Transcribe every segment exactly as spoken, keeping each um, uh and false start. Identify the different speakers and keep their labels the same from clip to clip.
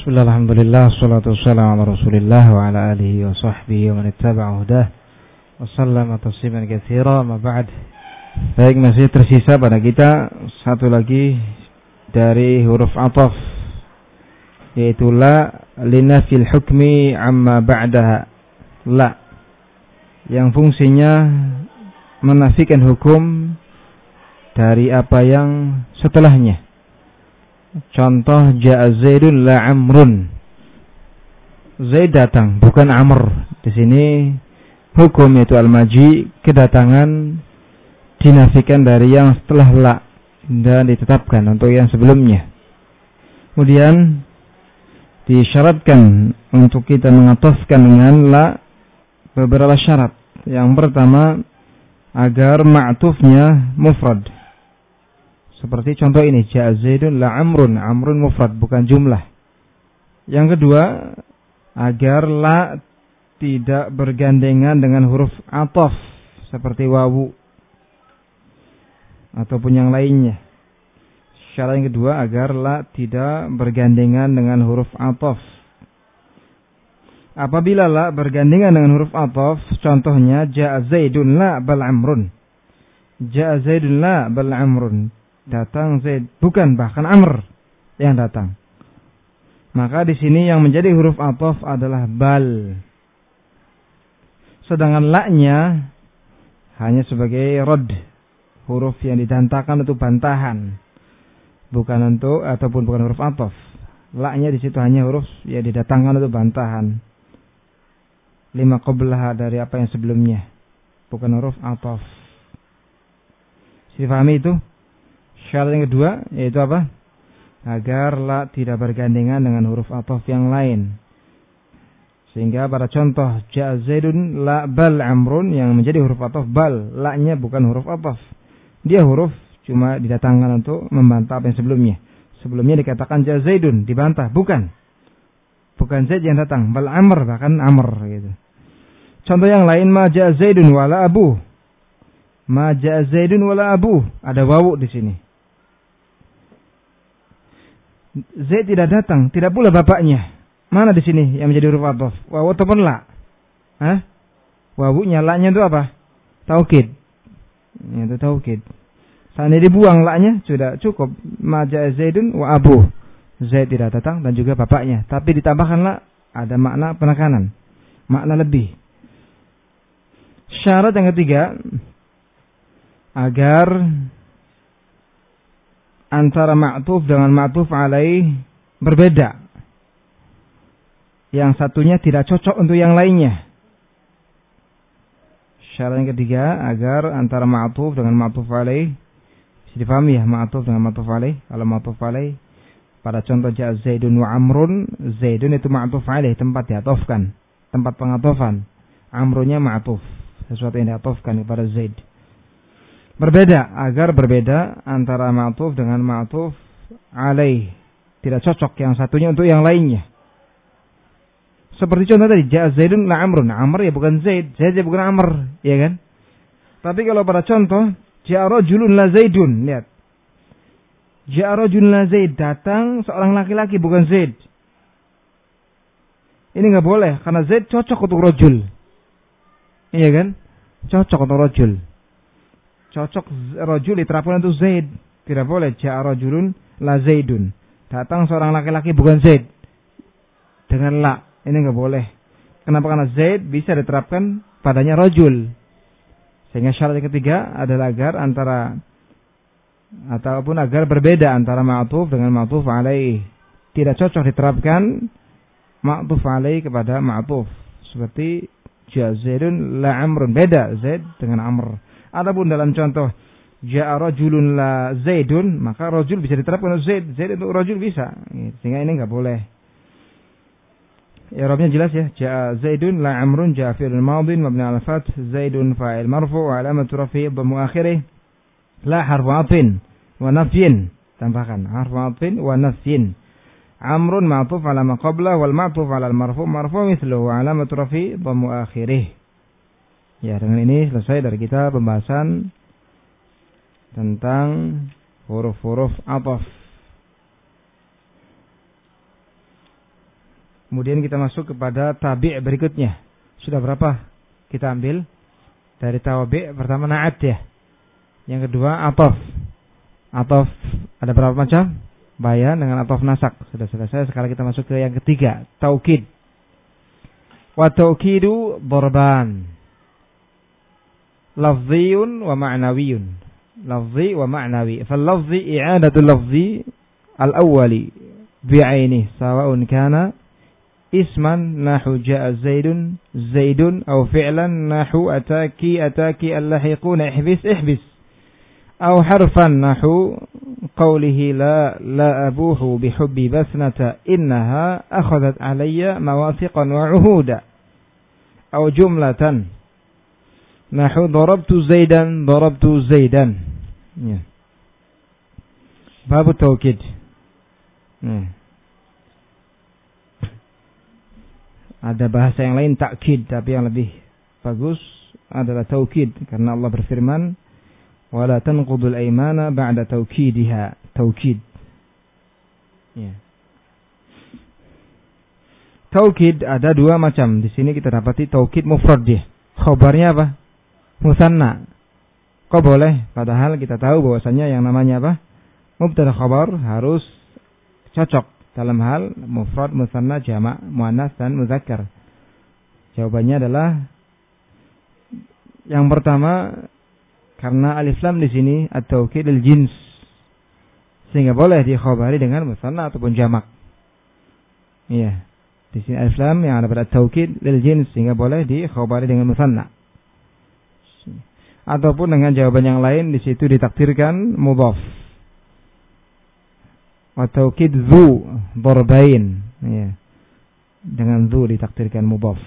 Speaker 1: Bismillah, alhamdulillah, salatu wassalamu ala rasulillah wa ala alihi wa sahbihi wa man ittaba'a hudah wa sallama tasliman katsira, ma ba'd. Baik, masih tersisa pada kita satu lagi dari huruf athaf, yaitu la linafil hukmi amma ba'daha. La yang fungsinya menafikan hukum dari apa yang setelahnya. Contoh, ja'a Zaidun la Amrun. Zaid datang, bukan Amr. Di sini hukum yaitu al-maji, kedatangan dinafikan dari yang setelah la dan ditetapkan untuk yang sebelumnya. Kemudian disyaratkan untuk kita mengatofkan dengan la beberapa syarat. Yang pertama, agar ma'tufnya mufrad. Seperti contoh ini, ja'a Zaidun la Amrun. Amrun mufrad, bukan jumlah. Yang kedua, agar la tidak bergandengan dengan huruf athaf seperti wawu ataupun yang lainnya. Syarat yang kedua, agar la tidak bergandengan dengan huruf athaf. Apabila la bergandengan dengan huruf athaf, contohnya ja'a Zaidun la bal Amrun. Ja'a Zaidun la bal Amrun. Datang Zaid, bukan bahkan Amr yang datang. Maka di sini yang menjadi huruf athaf adalah bal. Sedangkan la-nya hanya sebagai rad, huruf yang didantakan untuk bantahan, bukan untuk ataupun bukan huruf athaf. La-nya di situ hanya huruf yang didatangkan untuk bantahan. Lima qablaha, dari apa yang sebelumnya, bukan huruf athaf. Difahami itu? Syarat yang kedua yaitu apa? Agar la tidak bergandengan dengan huruf athaf yang lain. Sehingga pada contoh ja'a Zaidun la bal Amrun, yang menjadi huruf athaf bal, la-nya bukan huruf athaf. Dia huruf cuma didatangkan untuk membantah apa yang sebelumnya. Sebelumnya dikatakan ja'a Zaidun, dibantah, bukan. Bukan Zaid yang datang, bal Amr, bahkan Amr gitu. Contoh yang lain, ma ja'a Zaidun wala abu. Ma ja'a Zaidun wala abu, ada wawu di sini. Zaid tidak datang, tidak pula bapaknya. Mana di sini yang menjadi huruf athaf? Wawu ataupun la? Hah? Wawunya, la-nya itu apa? Taukid. Itu taukid. Seandainya dibuang la-nya sudah cukup. Ma ja'a Zaidun wa abu. Zaid tidak datang dan juga bapaknya. Tapi ditambahkan la, ada makna penekanan, makna lebih. Syarat yang ketiga, agar antara ma'tuf dengan ma'tuf alaih berbeda. Yang satunya tidak cocok untuk yang lainnya. Syarat yang ketiga, agar antara ma'tuf dengan ma'tuf alaih, bisa dipahami ya, ma'tuf dengan ma'tuf alaih. Kalau ma'tuf alaih, pada contoh ja'a Zaidun wa Amrun, Zaidun itu ma'tuf alaih, tempat diatofkan, tempat pengatofan. Amrunnya ma'tuf, sesuatu yang diatofkan kepada Zaid. Berbeda, agar berbeda antara ma'tuf dengan ma'tuf alaih. Tidak cocok yang satunya untuk yang lainnya. Seperti contoh tadi, ja'a Zaidun la Amrun. Amr ya bukan Zaid, Zaid ya bukan Amr, ya kan? Tapi kalau pada contoh, ja'a rajulun la Zaidun, lihat. Ja'a rajulun la Zaid, datang seorang laki-laki bukan Zaid. Ini enggak boleh, karena Zaid cocok untuk rajul. Iya kan? Cocok untuk rajul. Cocok rajul diterapkan untuk Zaid. Tidak boleh ja'a rajulun la Zaidun. Datang seorang laki-laki bukan Zaid dengan la. Ini enggak boleh. Kenapa? Karena Zaid bisa diterapkan padanya rajul. Sehingga syarat yang ketiga adalah agar antara ataupun agar berbeda antara ma'tuf dengan ma'tuf alaih. Tidak cocok diterapkan ma'tuf alaih kepada ma'tuf. Seperti ja'a Zaidun la Amrun, beda Zaid dengan Amr. Adapun dalam contoh ja'a rajulun la Zaidun, maka rajul bisa diterapkan untuk Zaid, Zaid untuk rajul bisa. Sehingga ini enggak boleh. I'rabnya jelas ya. Ja'a Zaidun la Amrun, ja'a fi'lun madhin mabni 'ala al-fath, Zaidun fa'il marfu' wa 'alamatu raf'ihi dhammu akhirih, la harfu 'athfin wa nafyin. Tambahkan harfu 'athfin wa nafyin. Amrun ma'tuf 'ala ma qabla wal ma'tuf 'ala al-marfu' marfu' mithluhu wa 'alamatu raf'ihi dhammu akhirih. Ya, dengan ini selesai dari kita pembahasan tentang huruf-huruf athaf. Kemudian kita masuk kepada tabi' berikutnya. Sudah berapa kita ambil? Dari tabi' pertama na'at ya. Yang kedua atof. Atof ada berapa macam? Bayan dengan atof nasak. Sudah selesai. Sekarang kita masuk ke yang ketiga, taukid. Wa taukidu darban. Lafziyun wa ma'nawiyun. Lafzi wa ma'nawi. Fal lafzi i'adatu lafzi al-awwali bi'ainih sawa'un kana isman nahu ja'a zaidun zaidun aw fi'lan nahu ataki ataki allahiquna ihbis ihbis aw harfan nahu qawlihi la la abuhu bihubbi basnata innaha akhadhat alayya mawathiqan wa uhuda aw jumlatan nahu darabtu zaidan darabtu zaidan ya. Bab taukid. Hmm. Ada bahasa yang lain takkid, tapi yang lebih bagus adalah taukid karena Allah berfirman wala tanqudul aymana ba'da taukidiha. Taukid. Ya. Taukid ada dua macam. Di sini kita dapati taukid mufrad dia. Khabarnya apa? Musanna. Kok boleh? Padahal kita tahu bahwasanya yang namanya apa? Mubtada khabar harus cocok dalam hal mufrad, musanna, jamak, muannas dan muzakkar. Jawabannya adalah yang pertama karena alif lam di sini at-taukid lil jins. Sehingga boleh dikhabari dengan musanna ataupun jamak. Iya. Di sini alif lam yang ada pada taukid lil jins sehingga boleh dikhabari dengan musanna. Ataupun dengan jawaban yang lain di situ ditakdirkan mudhaf. Wa taukid dzu darbain ya. Dengan dzu ditakdirkan mudhaf.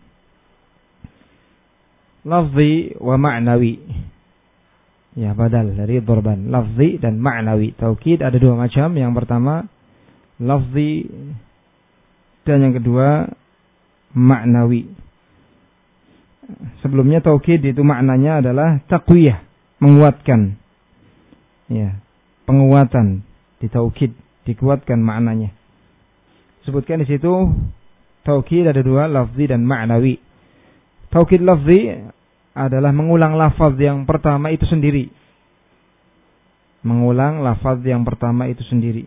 Speaker 1: Lafzi wa ma'nawi. Ya, badal dari darban. Lafzi dan ma'nawi. Taukid ada dua macam. Yang pertama lafzi dan yang kedua ma'nawi. Sebelumnya taukid itu maknanya adalah taqwiyah, menguatkan. Ya, penguatan. Di taukid dikuatkan maknanya. Sebutkan di situ taukid ada dua, lafzi dan ma'nawi. Taukid lafzi adalah mengulang lafaz yang pertama itu sendiri. Mengulang lafaz yang pertama itu sendiri.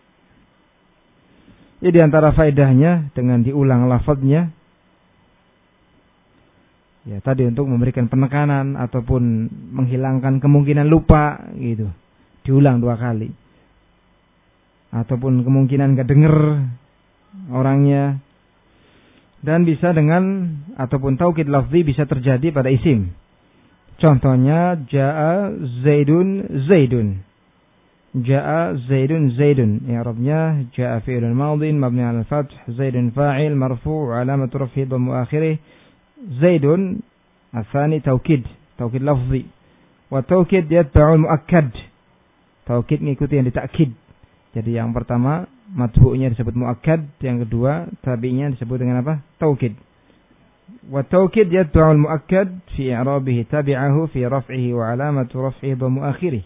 Speaker 1: Jadi antara faedahnya dengan diulang lafaznya ya tadi untuk memberikan penekanan ataupun menghilangkan kemungkinan lupa gitu. Diulang dua kali. Ataupun kemungkinan gak denger orangnya. Dan bisa dengan ataupun taukid lafzi bisa terjadi pada isim. Contohnya ja'a zaidun zaidun. Ja'a zaidun zaidun. I'rabnya ja'a fi'lun madhin mabni 'ala al-fath, zaidun fa'il marfu' 'alamatu raf'ihi dhammu akhirih. Zaidun ats-tsani taukid, taukid lafzi. Wa taukid yatba'u al-muakkad. Taukid mengikuti yang ditakkid. Jadi yang pertama matbu'nya disebut muakkad, yang kedua tabi'nya disebut dengan apa? Taukid. Wa taukid yatba'u al-muakkad fi i'rabihi tabi'ahu fi raf'ihi wa 'alamatu raf'ihi dhammu akhirih.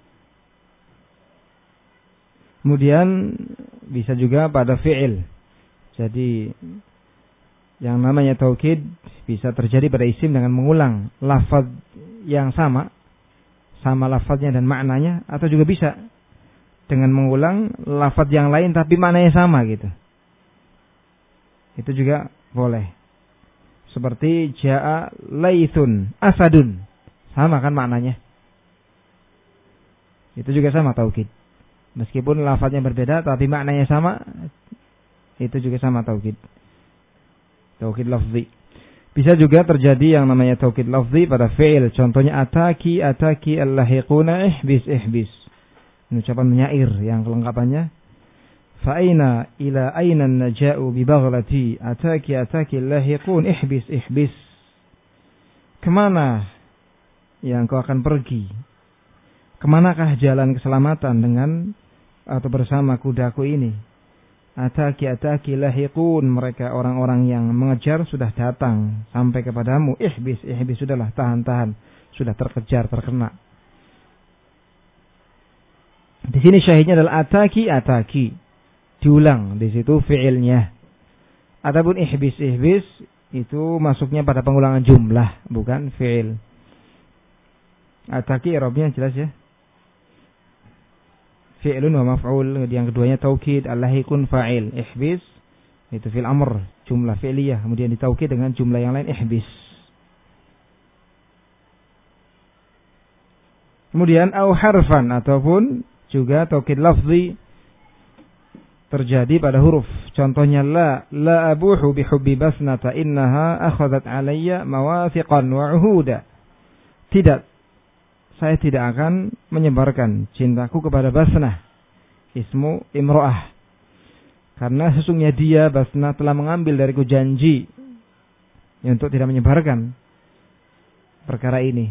Speaker 1: Kemudian bisa juga pada fi'il. Jadi yang namanya taukid bisa terjadi pada isim dengan mengulang lafaz yang sama, sama lafaznya dan maknanya, atau juga bisa dengan mengulang lafaz yang lain tapi maknanya sama gitu. Itu juga boleh. Seperti ja'a laithun asadun. Sama kan maknanya. Itu juga sama taukid. Meskipun lafaznya berbeda tapi maknanya sama, itu juga sama taukid. Taukid lafzi. Bisa juga terjadi yang namanya taukid lafzi pada fi'il. Contohnya ataki ataki allahiquna ihbis ihbis. Ini ucapan menyair yang kelengkapannya fa'aina ila aina naja'u bi baghlati ataki ataki allahiqun ihbis ihbis. Kemana yang kau akan pergi? Kemanakah jalan keselamatan dengan atau bersama kudaku ini? Ataki ataki lahiqun, mereka orang-orang yang mengejar sudah datang sampai kepadamu. Ihbis ihbis, sudahlah tahan-tahan, sudah terkejar terkena. Di sini syahidnya adalah ataki ataki. Diulang di situ fi'ilnya. Adapun ihbis, ihbis itu masuknya pada pengulangan jumlah, bukan fi'il. Ataki i'rabnya jelas ya. Fi'lun wa maf'ul, yang keduanya taukid, al-lahiqun fa'il. Ihbis itu fil amr, jumlah fi'liyah, kemudian ditaukid dengan jumlah yang lain ihbis. Kemudian au harfan, ataupun juga taukid lafzi terjadi pada huruf. Contohnya la la abuhu bihubbi basnata innaha akhadhat alayya mawathiqan wa uhuda. Tidak, saya tidak akan menyebarkan cintaku kepada Basnah, ismu imro'ah, karena sesungguhnya dia, Basnah, telah mengambil dariku janji untuk tidak menyebarkan perkara ini.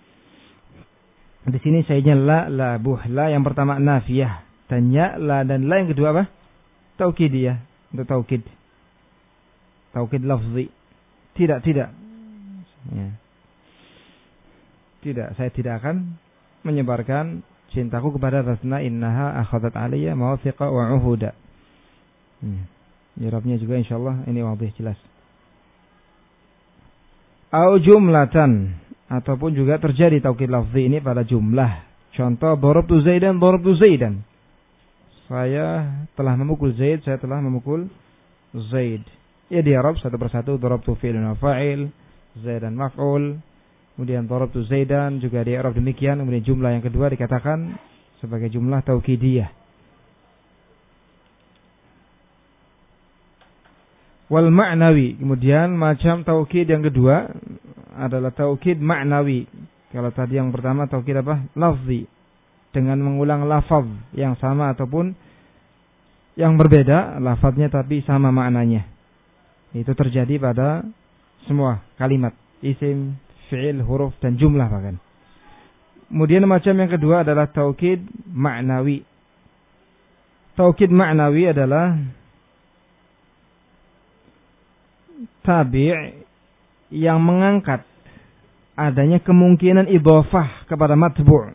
Speaker 1: Di sini sayanya la la buh, la yang pertama nafiyah, dan ya la, dan la yang kedua apa? Taukidiyah, untuk taukid. Taukid lafzi. Tidak, tidak. Ya. Tidak, saya tidak akan menyebarkan cintaku kepada Basnah innaha akhadhat alayya mawathiqa wa uhuda. Hmm. I'rabnya juga insyaallah ini wadih jelas. Au jumlatan, ataupun juga terjadi taukid lafzi ini pada jumlah. Contoh darabtu Zaidan, darabtu Zaidan. Saya telah memukul Zaid, saya telah memukul Zaid. Ya di Arab satu persatu, darabtu fi'lun wa fa'il, Zaidan maf'ul. Kemudian darabtu Zaidan juga di Arab demikian. Kemudian jumlah yang kedua dikatakan sebagai jumlah taukidiyah. Wal ma'nawi, kemudian macam taukid yang kedua adalah taukid ma'nawi. Kalau tadi yang pertama taukid apa? Lafzi, dengan mengulang lafaz yang sama ataupun yang berbeda lafaznya tapi sama maknanya. Itu terjadi pada semua kalimat, isim, fi'il, huruf, dan jumlah bahkan. Kemudian macam yang kedua adalah taukid ma'nawi. Taukid ma'nawi adalah tabi' yang mengangkat adanya kemungkinan idhofah kepada matbu'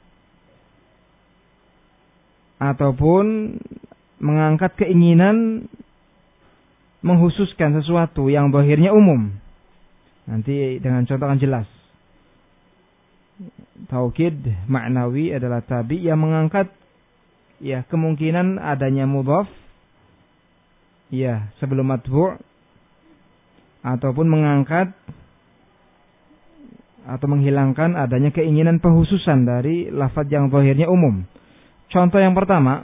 Speaker 1: ataupun mengangkat keinginan menghususkan sesuatu yang zahirnya umum. Nanti dengan contoh akan jelas. Taukid ma'nawi adalah tabi yang mengangkat ya kemungkinan adanya mudhaf ya sebelum matbu' ataupun mengangkat atau menghilangkan adanya keinginan penghususan dari lafaz yang zahirnya umum. Contoh yang pertama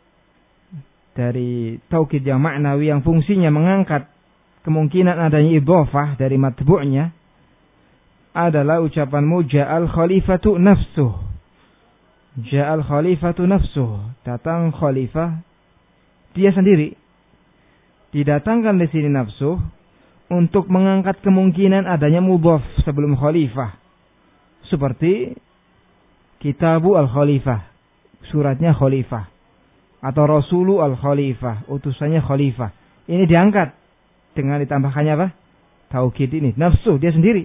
Speaker 1: dari taukid yang ma'nawi yang fungsinya mengangkat kemungkinan adanya idhofah dari matbu'nya adalah ucapanmu ja'al khalifatu nafsuh. Ja'al khalifatu nafsuh, datang khalifah dia sendiri. Didatangkan di sini nafsuh untuk mengangkat kemungkinan adanya mudhaf sebelum khalifah. Seperti Kitabu al-Khalifah, suratnya khalifah, atau Rasulu al-Khalifah, utusannya khalifah. Ini diangkat dengan ditambahkannya apa? Taukid ini, nafsu dia sendiri.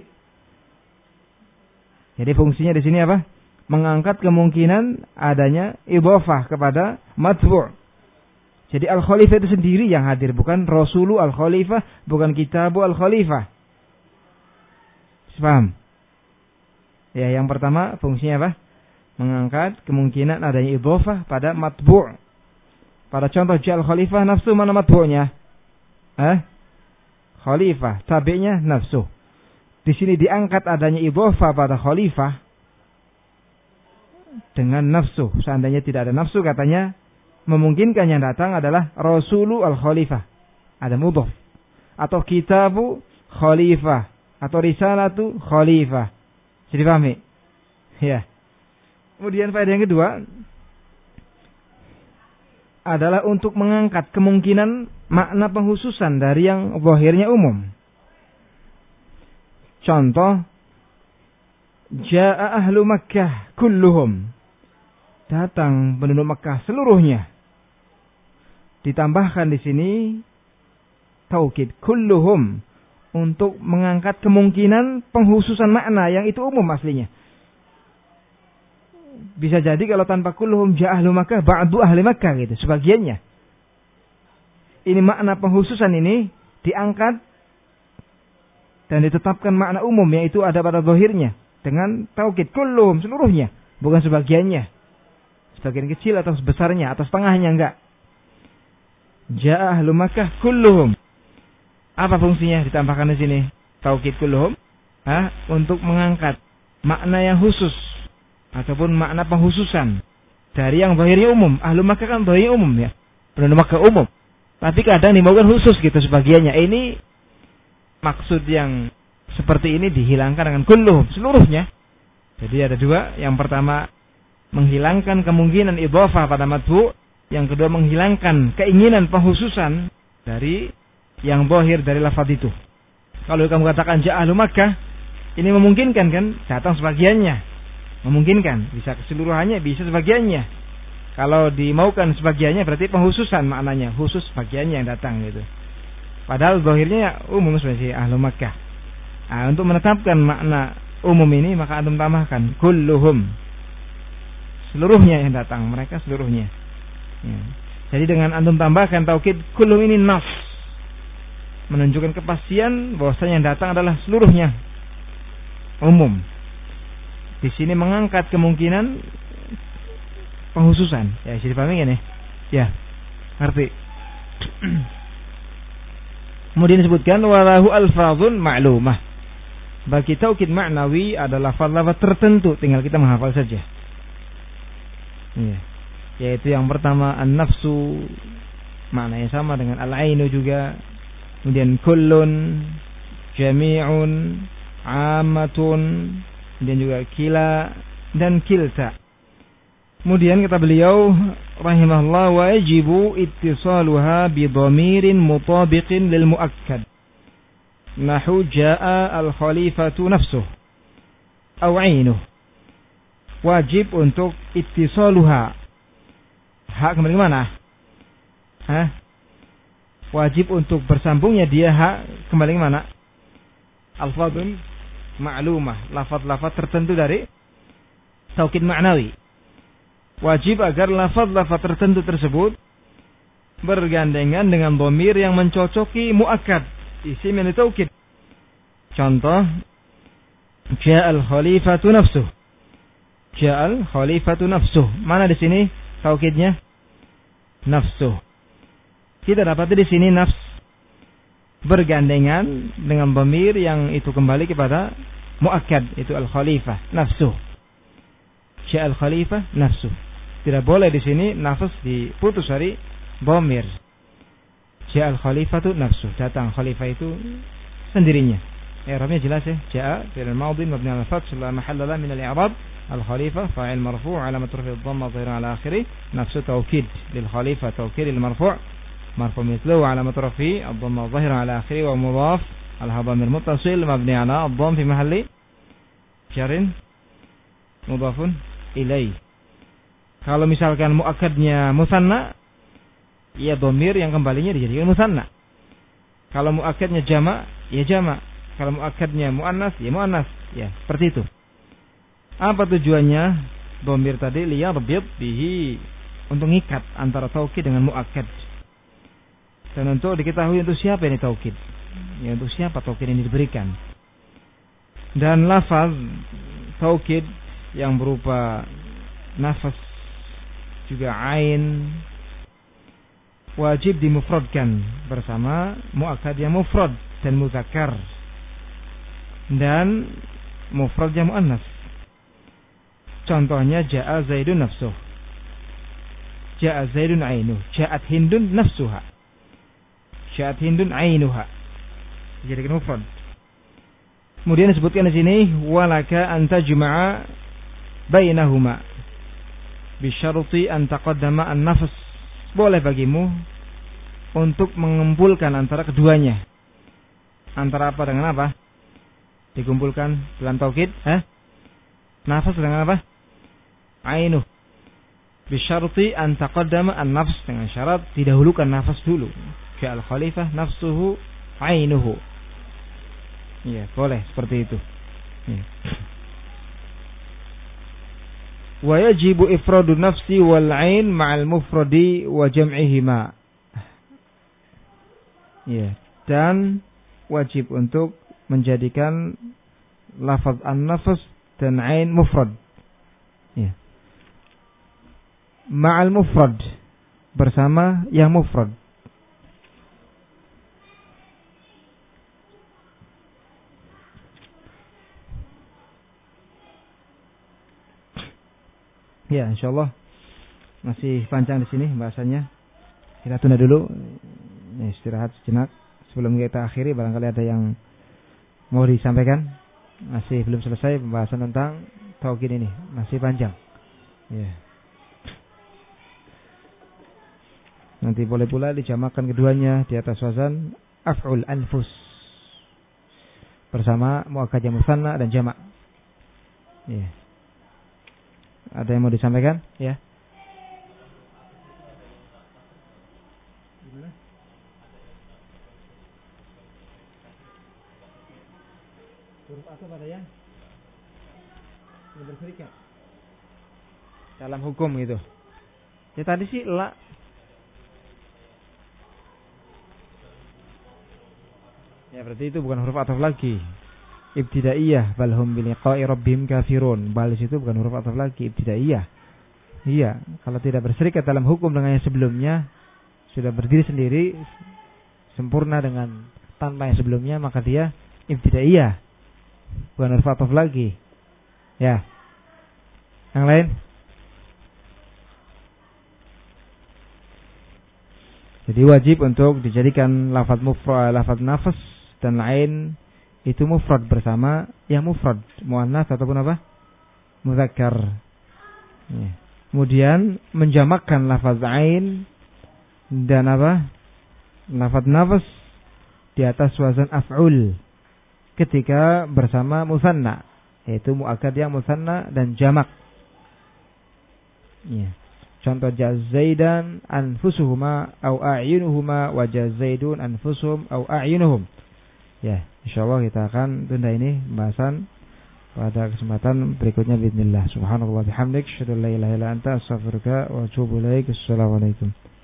Speaker 1: Jadi fungsinya di sini apa? Mengangkat kemungkinan adanya idhofah kepada matbu'. Jadi al-Khalifah itu sendiri yang hadir, bukan Rasulu al-Khalifah, bukan Kitabu al-Khalifah. Paham? Ya, yang pertama fungsinya apa? Mengangkat kemungkinan adanya idhofah pada matbu'. Pada contoh ja'al khalifah nafsu, mana matbu'nya? Eh? Khalifah, tabi'nya nafsu. Di sini diangkat adanya idhofah pada khalifah dengan nafsu. Seandainya tidak ada nafsu, katanya memungkinkan yang datang adalah Rasulu al-Khalifah, ada mudhaf, atau Kitabu Khalifah, atau Risalatu Khalifah. Jadi pahami? Ya. Kemudian faedah yang kedua adalah untuk mengangkat kemungkinan makna penghususan dari yang zahirnya umum. Contoh, Ja'a ahlu Makkah kulluhum, datang penduduk Makkah seluruhnya. Ditambahkan di sini taukid kulluhum untuk mengangkat kemungkinan penghususan makna yang itu umum aslinya. Bisa jadi kalau tanpa kulluhum ja'a ahlu Makkah ba'du ahli Makkah gitu, sebagiannya. Ini makna penghususan ini diangkat dan ditetapkan makna umum, yaitu ada pada zahirnya dengan taukid kulluhum, seluruhnya, bukan sebagiannya, sebagian kecil atau sebesarnya atau setengahnya, enggak. Ja'a ahlu Makkah kulluhum. Apa fungsinya ditambahkan di sini taukid kulluhum? Hah? Untuk mengangkat makna yang khusus ataupun makna penghususan dari yang zahirnya umum. Ahlu Makkah kan zahirnya umum ya, penduduk Makkah umum. Tapi kadang dimaukan khusus gitu sebagiannya. Ini maksud yang seperti ini dihilangkan dengan kulluhum, seluruhnya. Jadi ada dua. Yang pertama menghilangkan kemungkinan idhofah pada madhu. Yang kedua menghilangkan keinginan penghususan dari yang zahir dari lafaz itu. Kalau kamu katakan ja'a ahlu Makkah, ini memungkinkan kan datang sebagiannya. Memungkinkan, bisa keseluruhannya, bisa sebagiannya. Kalau dimaukan sebagiannya berarti penghususan maknanya, khusus bagiannya yang datang gitu. Padahal zahirnya umum sebagai ahlu Makkah. Nah, untuk menetapkan makna umum ini maka antum tambahkan kulluhum, seluruhnya yang datang, mereka seluruhnya. Ya. Jadi dengan antum tambahkan taukid kulluhum ini nas, menunjukkan kepastian bahwasanya yang datang adalah seluruhnya, umum. Di sini mengangkat kemungkinan penghususan. Ya, bisa dipahami kan ya? Ya, ngerti. Kemudian disebutkan walahu alfazun ma'lumah. Bagi taukid maknawi adalah lafaz-lafaz tertentu, tinggal kita menghafal saja. Ya. Yaitu yang pertama an-nafsu, maknanya sama dengan al-ainu juga. Kemudian kullun, jami'un, ammatun, dan juga kila dan kilta. Kemudian kata beliau rahimahullah, wajibu ittisaluha bi dhamirin mutabiqin lil muakkad. Nahu jaa al-khalifatu nafsuh aw 'ainuh. Wajib untuk ittisaluha. Hak kembali ke mana? Hah? Wajib untuk bersambungnya dia hak kembali ke mana? Al-fadhun ma'lumah, lafaz-lafaz tertentu dari taukid ma'nawi. Wajib agar lafaz-lafaz tertentu tersebut bergandengan dengan dhamir yang mencocoki muakkad, isim yang ditaukid. Contoh, ja'al khalifatu nafsuh. Ja'al khalifatu nafsuh. Mana di sini taukidnya? Nafsuh. Kita dapat di sini nafs bergandengan dengan dhamir yang itu kembali kepada muakkad, itu al-khalifah, nafsuh. Ja'al khalifah nafsuh. Tidak boleh di sini nafs diputus dari dhamir. Ja'al khalifatu nafsuh. Datang khalifah itu sendirinya. I'rabnya jelas ya. Ja'a fi'il madhi mabni 'ala al-fath la mahalla lahu min al-i'rab. Al-khalifah fa'il marfu' 'alamat raf'i ad-dhamma dhahiran 'ala akhirih. Nafsu taukid lil khalifah taukid lil marfu'. Marfu' mithluhu 'alamat raf'i ad-dhamma dhahiran 'ala akhirih wa mudhaf al-dhamir muttasil mabni 'ala ad-dhamm fi mahalli jarin mudhafun ilaih. Kalau misalkan muakkadnya musanna, ya dhamir yang kembalinya dijadikan musanna. Kalau muakkadnya jama', ya jama'. Kalau muakkadnya muannas, ya muannas. Ya, seperti itu. Apa tujuannya dhamir tadi? Liyarbit bihi, untuk ngikat antara taukid dengan muakkad. Dan untuk diketahui untuk siapa ini taukid. Ya, untuk siapa taukid ini diberikan. Dan lafaz taukid yang berupa nafas juga ain wajib dimufradkan bersama muakkad yang mufrad dan muzakkar dan mufrad yang muannas. Contohnya ja'a zaidun nafsuh, ja'a zaidun ainuh, ja'at hindun nafsuha, ja'at hindun ainuha. Jadi mufrad. Kemudian disebutkan di sini walaka an tajma'a bainahuma bi syarti an taqaddama an-nafs. Boleh bagimu untuk mengumpulkan antara keduanya. Antara apa dengan apa? Dikumpulkan dalam taukid, eh? Nafas dengan apa? Ainuh. Bi syarti an taqaddama an-nafs, dengan syarat didahulukan nafas dulu. Ja'al khalifah nafsuhu ainuhu. Ya, boleh seperti itu. Ya. Wa yajibu ifradu nafsi wal ain ma'al mufradi wa jam'ihima. Ya, dan wajib untuk menjadikan lafaz an-nafs dan ain mufrad. Ya. Ma'al mufrad, bersama yang mufrad. Ya, insyaallah masih panjang di sini bahasanya. Kita tunda dulu, ya, istirahat sejenak sebelum kita akhiri. Barangkali ada yang mau disampaikan. Masih belum selesai pembahasan tentang tauhid ini, masih panjang. Ya. Nanti boleh pula dijamakan keduanya di atas wazan af'ul anfus bersama muakkad yang musanna dan jamak. Ya. Ada yang mau disampaikan? Ya. Huruf ataf ada yang berserikat dalam hukum gitu. Ya tadi sih la. Ya berarti itu bukan huruf ataf lagi. Ibtidaiyah, bal hum bi liqa'i rabbihim kafirun. Bal itu bukan huruf ataf lagi, ibtidaiyah. Iya, kalau tidak berserikat dalam hukum dengan yang sebelumnya, sudah berdiri sendiri sempurna dengan tanpa yang sebelumnya, maka dia ibtidaiyah, bukan huruf ataf lagi. Ya. Yang lain? Jadi wajib untuk dijadikan lafaz mufrad, lafaz nafs dan lain itu mufrad bersama yang mufrad, muannas ataupun apa? Mudzakkar. Ya. Kemudian menjamakkan lafaz ain dan apa? Lafaz nafs di atas wazan af'ul ketika bersama musanna, yaitu muakkad yang musanna dan jamak. Ya. Contoh jazaidan anfusuhuma au a'yunuhuma wa jazaidun anfusuhum au a'yunuhum. Ya, insyaallah kita akan tunda ini pembahasan pada kesempatan berikutnya bismillah. Subhanallah bihamdik, asyhadu an la ilaha illa anta, astaghfiruka wa atubu ilaik. Assalamualaikum.